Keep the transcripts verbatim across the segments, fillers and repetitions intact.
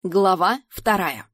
Глава вторая.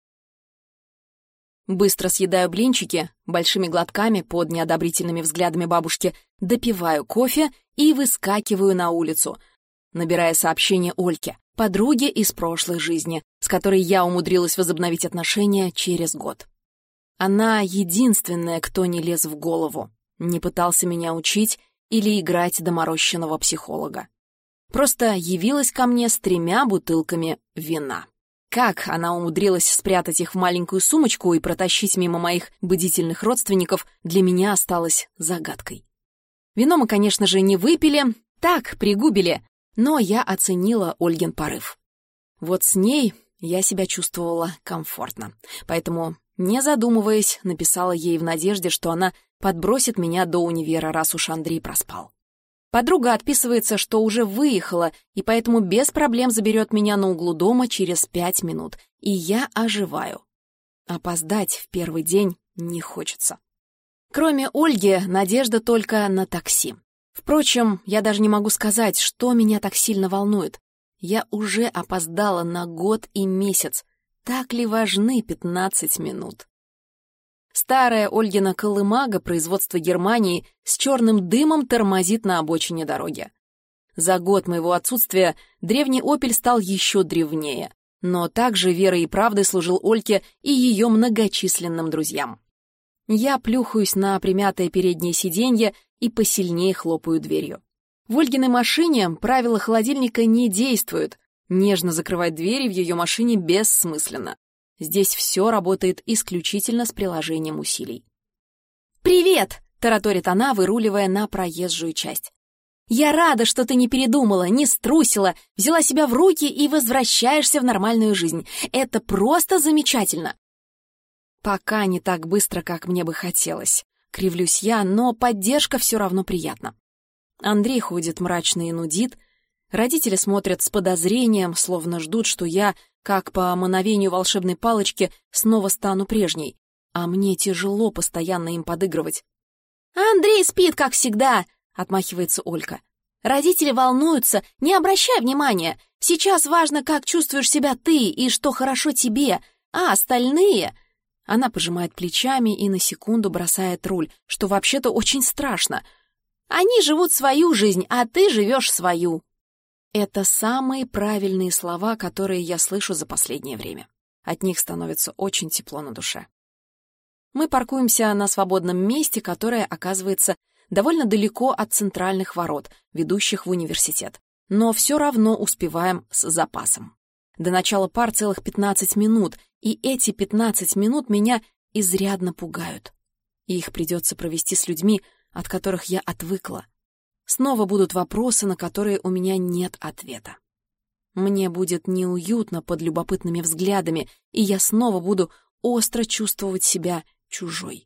Быстро съедаю блинчики, большими глотками под неодобрительными взглядами бабушки, допиваю кофе и выскакиваю на улицу, набирая сообщение Ольке, подруге из прошлой жизни, с которой я умудрилась возобновить отношения через год. Она единственная, кто не лез в голову, не пытался меня учить или играть доморощенного психолога. Просто явилась ко мне с тремя бутылками вина. Как она умудрилась спрятать их в маленькую сумочку и протащить мимо моих бдительных родственников, для меня осталось загадкой. Вино мы, конечно же, не выпили, так, пригубили, но я оценила Ольгин порыв. Вот с ней я себя чувствовала комфортно, поэтому, не задумываясь, написала ей в надежде, что она подбросит меня до универа, раз уж Андрей проспал. Подруга отписывается, что уже выехала, и поэтому без проблем заберет меня на углу дома через пять минут, и я оживаю. Опоздать в первый день не хочется. Кроме Ольги, надежда только на такси. Впрочем, я даже не могу сказать, что меня так сильно волнует. Я уже опоздала на год и месяц. Так ли важны пятнадцать минут? Старая Ольгина колымага производства Германии с черным дымом тормозит на обочине дороги. За год моего отсутствия древний «Опель» стал еще древнее, но также верой и правдой служил Ольке и ее многочисленным друзьям. Я плюхаюсь на примятое переднее сиденье и посильнее хлопаю дверью. В Ольгиной машине правила холодильника не действуют, нежно закрывать двери в ее машине бессмысленно. Здесь все работает исключительно с приложением усилий. «Привет!» — тараторит она, выруливая на проезжую часть. «Я рада, что ты не передумала, не струсила, взяла себя в руки и возвращаешься в нормальную жизнь. Это просто замечательно!» Пока не так быстро, как мне бы хотелось. Кривлюсь я, но поддержка все равно приятна. Андрей ходит мрачно и нудит. Родители смотрят с подозрением, словно ждут, что я, как по мановению волшебной палочки, снова стану прежней. А мне тяжело постоянно им подыгрывать. «Андрей спит, как всегда», — отмахивается Олька. «Родители волнуются, не обращай внимания. Сейчас важно, как чувствуешь себя ты и что хорошо тебе, а остальные...» Она пожимает плечами и на секунду бросает руль, что вообще-то очень страшно. «Они живут свою жизнь, а ты живешь свою». Это самые правильные слова, которые я слышу за последнее время. От них становится очень тепло на душе. Мы паркуемся на свободном месте, которое оказывается довольно далеко от центральных ворот, ведущих в университет. Но все равно успеваем с запасом. До начала пар целых пятнадцать минут, и эти пятнадцать минут меня изрядно пугают. И их придется провести с людьми, от которых я отвыкла. Снова будут вопросы, на которые у меня нет ответа. Мне будет неуютно под любопытными взглядами, и я снова буду остро чувствовать себя чужой.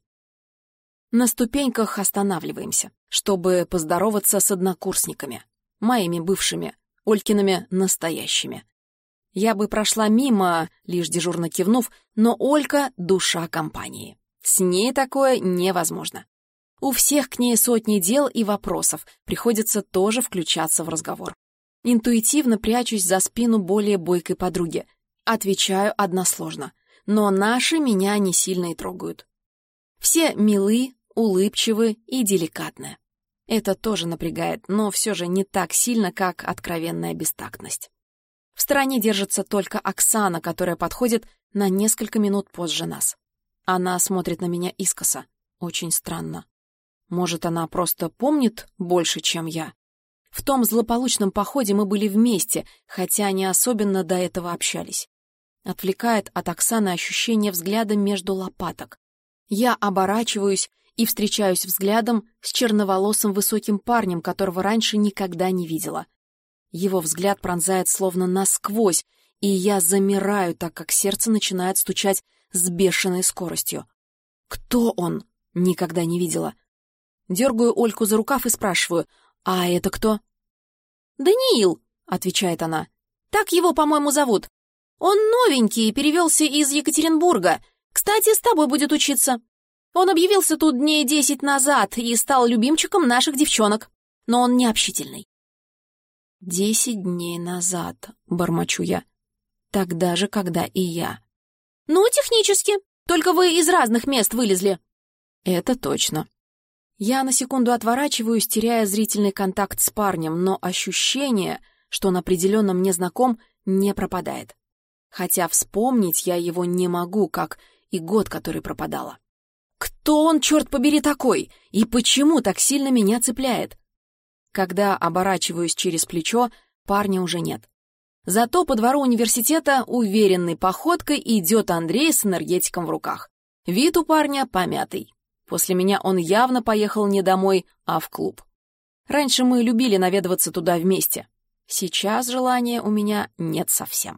На ступеньках останавливаемся, чтобы поздороваться с однокурсниками, моими бывшими, Олькиными настоящими. Я бы прошла мимо, лишь дежурно кивнув, но Олька — душа компании. С ней такое невозможно. У всех к ней сотни дел и вопросов, приходится тоже включаться в разговор. Интуитивно прячусь за спину более бойкой подруги. Отвечаю односложно, но наши меня не сильно и трогают. Все милы, улыбчивы и деликатны. Это тоже напрягает, но все же не так сильно, как откровенная бестактность. В стороне держится только Оксана, которая подходит на несколько минут позже нас. Она смотрит на меня искоса. Очень странно. Может, она просто помнит больше, чем я? В том злополучном походе мы были вместе, хотя не особенно до этого общались. Отвлекает от Оксаны ощущение взгляда между лопаток. Я оборачиваюсь и встречаюсь взглядом с черноволосым высоким парнем, которого раньше никогда не видела. Его взгляд пронзает словно насквозь, и я замираю, так как сердце начинает стучать с бешеной скоростью. Кто он? Никогда не видела. Дергаю Ольку за рукав и спрашиваю: «А это кто?» «Даниил», — отвечает она. «Так его, по-моему, зовут. Он новенький, перевелся из Екатеринбурга. Кстати, с тобой будет учиться. Он объявился тут дней десять назад и стал любимчиком наших девчонок. Но он не общительный». «Десять дней назад», — бормочу я. Тогда же, когда и я. «Ну, технически. Только вы из разных мест вылезли». «Это точно». Я на секунду отворачиваюсь, теряя зрительный контакт с парнем, но ощущение, что он определенно мне знаком, не пропадает. Хотя вспомнить я его не могу, как и год, который пропадала. Кто он, черт побери, такой? И почему так сильно меня цепляет? Когда оборачиваюсь через плечо, парня уже нет. Зато по двору университета уверенной походкой идет Андрей с энергетиком в руках. Вид у парня помятый. После меня он явно поехал не домой, а в клуб. Раньше мы любили наведываться туда вместе. Сейчас желания у меня нет совсем.